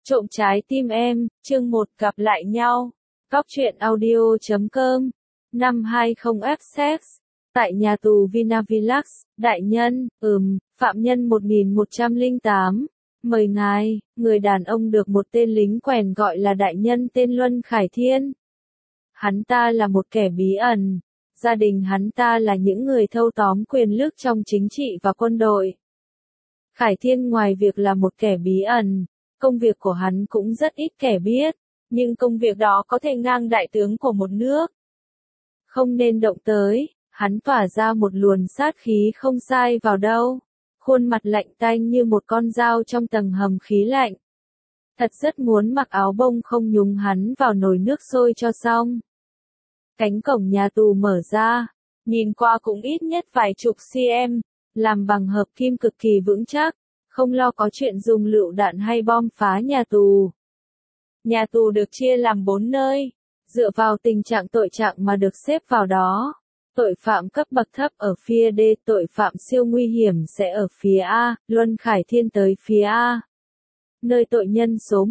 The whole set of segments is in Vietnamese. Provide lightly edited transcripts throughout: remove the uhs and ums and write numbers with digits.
Trộm trái tim em, chương 1 gặp lại nhau. Góc truyện audio.com. Năm 20 F tại nhà tù Vinavilax, đại nhân, phạm nhân 1108. Mời ngài, người đàn ông được một tên lính quèn gọi là đại nhân tên Luân Khải Thiên. Hắn ta là một kẻ bí ẩn. Gia đình hắn ta là những người thâu tóm quyền lực trong chính trị và quân đội. Khải Thiên ngoài việc là một kẻ bí ẩn, công việc của hắn cũng rất ít kẻ biết, nhưng công việc đó có thể ngang đại tướng của một nước. Không nên động tới, hắn tỏa ra một luồng sát khí không sai vào đâu, khuôn mặt lạnh tanh như một con dao trong tầng hầm khí lạnh. Thật rất muốn mặc áo bông không nhúng hắn vào nồi nước sôi cho xong. Cánh cổng nhà tù mở ra, nhìn qua cũng ít nhất vài chục cm, làm bằng hợp kim cực kỳ vững chắc, không lo có chuyện dùng lựu đạn hay bom phá nhà tù. Nhà tù được chia làm 4 nơi, dựa vào tình trạng tội trạng mà được xếp vào đó. Tội phạm cấp bậc thấp ở phía D, tội phạm siêu nguy hiểm sẽ ở phía A, Luân Khải Thiên tới phía A. Nơi tội nhân số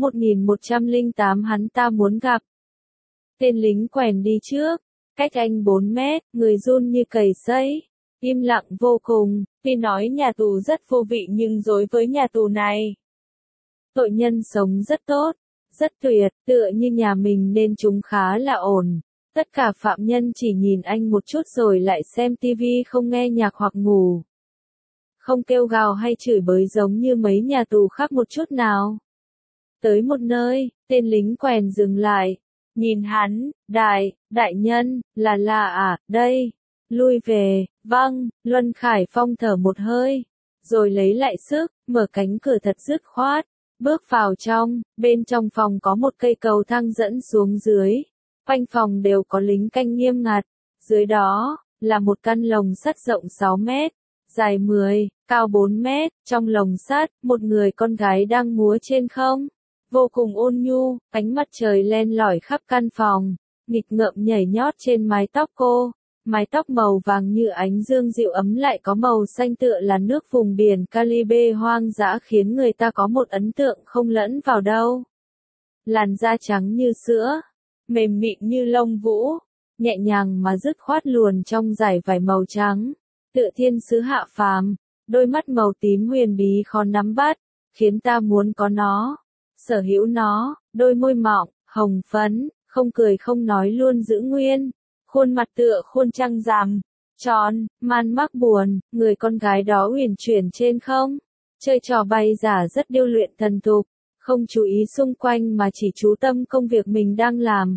1108 hắn ta muốn gặp. Tên lính quèn đi trước, cách anh 4 mét, người run như cầy sấy. Im lặng vô cùng, tuy nói nhà tù rất vô vị nhưng đối với nhà tù này, tội nhân sống rất tốt, rất tuyệt, tựa như nhà mình nên chúng khá là ổn. Tất cả phạm nhân chỉ nhìn anh một chút rồi lại xem tivi không nghe nhạc hoặc ngủ. Không kêu gào hay chửi bới giống như mấy nhà tù khác một chút nào. Tới một nơi, tên lính quèn dừng lại, nhìn hắn, đại nhân, là đây. Lui về, vâng, Luân Khải Phong thở một hơi, rồi lấy lại sức, mở cánh cửa thật dứt khoát, bước vào trong, bên trong phòng có một cây cầu thang dẫn xuống dưới, quanh phòng đều có lính canh nghiêm ngặt, dưới đó, là một căn lồng sắt rộng 6 mét, dài 10, cao 4 mét, trong lồng sắt, một người con gái đang múa trên không, vô cùng ôn nhu, ánh mặt trời len lỏi khắp căn phòng, nghịch ngợm nhảy nhót trên mái tóc cô. Mái tóc màu vàng như ánh dương dịu ấm lại có màu xanh tựa là nước vùng biển Caribe hoang dã khiến người ta có một ấn tượng không lẫn vào đâu. Làn da trắng như sữa, mềm mịn như lông vũ, nhẹ nhàng mà dứt khoát luồn trong dải vải màu trắng, tựa thiên sứ hạ phàm, đôi mắt màu tím huyền bí khó nắm bắt, khiến ta muốn có nó, sở hữu nó, đôi môi mọng, hồng phấn, không cười không nói luôn giữ nguyên. Khuôn mặt tựa khuôn trăng rằm, tròn, man mác buồn, người con gái đó uyển chuyển trên không, chơi trò bay giả rất điêu luyện thần thục, không chú ý xung quanh mà chỉ chú tâm công việc mình đang làm.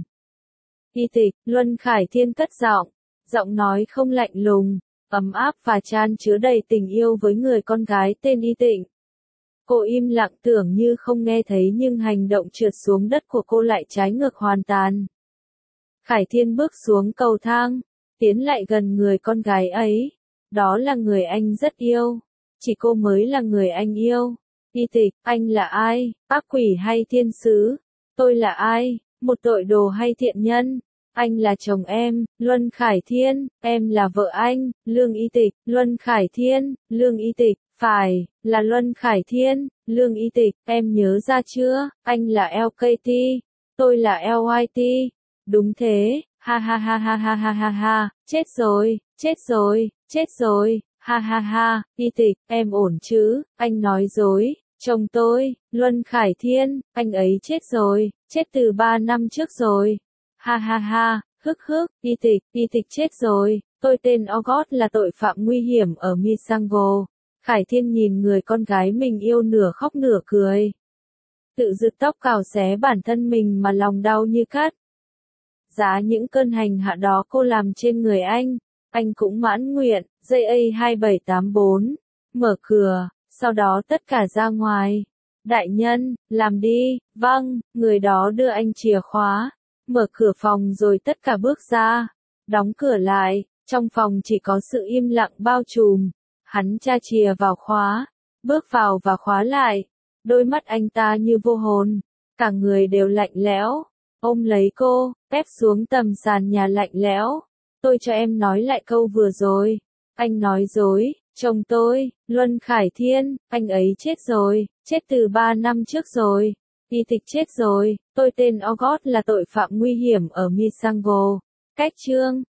Y tịch, Luân Khải Thiên cất giọng nói không lạnh lùng, ấm áp và chan chứa đầy tình yêu với người con gái tên Y Tịnh. Cô im lặng tưởng như không nghe thấy nhưng hành động trượt xuống đất của cô lại trái ngược hoàn toàn. Khải Thiên bước xuống cầu thang, tiến lại gần người con gái ấy. Đó là người anh rất yêu. Chỉ cô mới là người anh yêu. Y tịch, anh là ai? Ác quỷ hay thiên sứ? Tôi là ai? Một tội đồ hay thiện nhân? Anh là chồng em, Luân Khải Thiên. Em là vợ anh, Lương Y Tịch. Luân Khải Thiên, Lương Y Tịch. Phải, là Luân Khải Thiên, Lương Y Tịch. Em nhớ ra chưa? Anh là LKT. Tôi là LYT. Đúng thế, ha ha ha ha ha ha ha ha, chết rồi, ha ha ha, Y Tịch, em ổn chứ, anh nói dối, chồng tôi, Luân Khải Thiên, anh ấy chết rồi, chết từ 3 năm trước rồi, ha ha ha, hức, Y Tịch chết rồi, tôi tên August là tội phạm nguy hiểm ở Misango. Khải Thiên nhìn người con gái mình yêu nửa khóc nửa cười. Tự giật tóc cào xé bản thân mình mà lòng đau như cắt. Giá những cơn hành hạ đó cô làm trên người anh cũng mãn nguyện, JA2784, mở cửa, sau đó tất cả ra ngoài. Đại nhân, làm đi, vâng, người đó đưa anh chìa khóa, mở cửa phòng rồi tất cả bước ra, đóng cửa lại, trong phòng chỉ có sự im lặng bao trùm, hắn tra chìa vào khóa, bước vào và khóa lại, đôi mắt anh ta như vô hồn, cả người đều lạnh lẽo. Ôm lấy cô, ép xuống tầm sàn nhà lạnh lẽo. Tôi cho em nói lại câu vừa rồi. Anh nói dối, chồng tôi, Luân Khải Thiên, anh ấy chết rồi, chết từ 3 năm trước rồi. Y tịch chết rồi, tôi tên August là tội phạm nguy hiểm ở Misango. Cách chương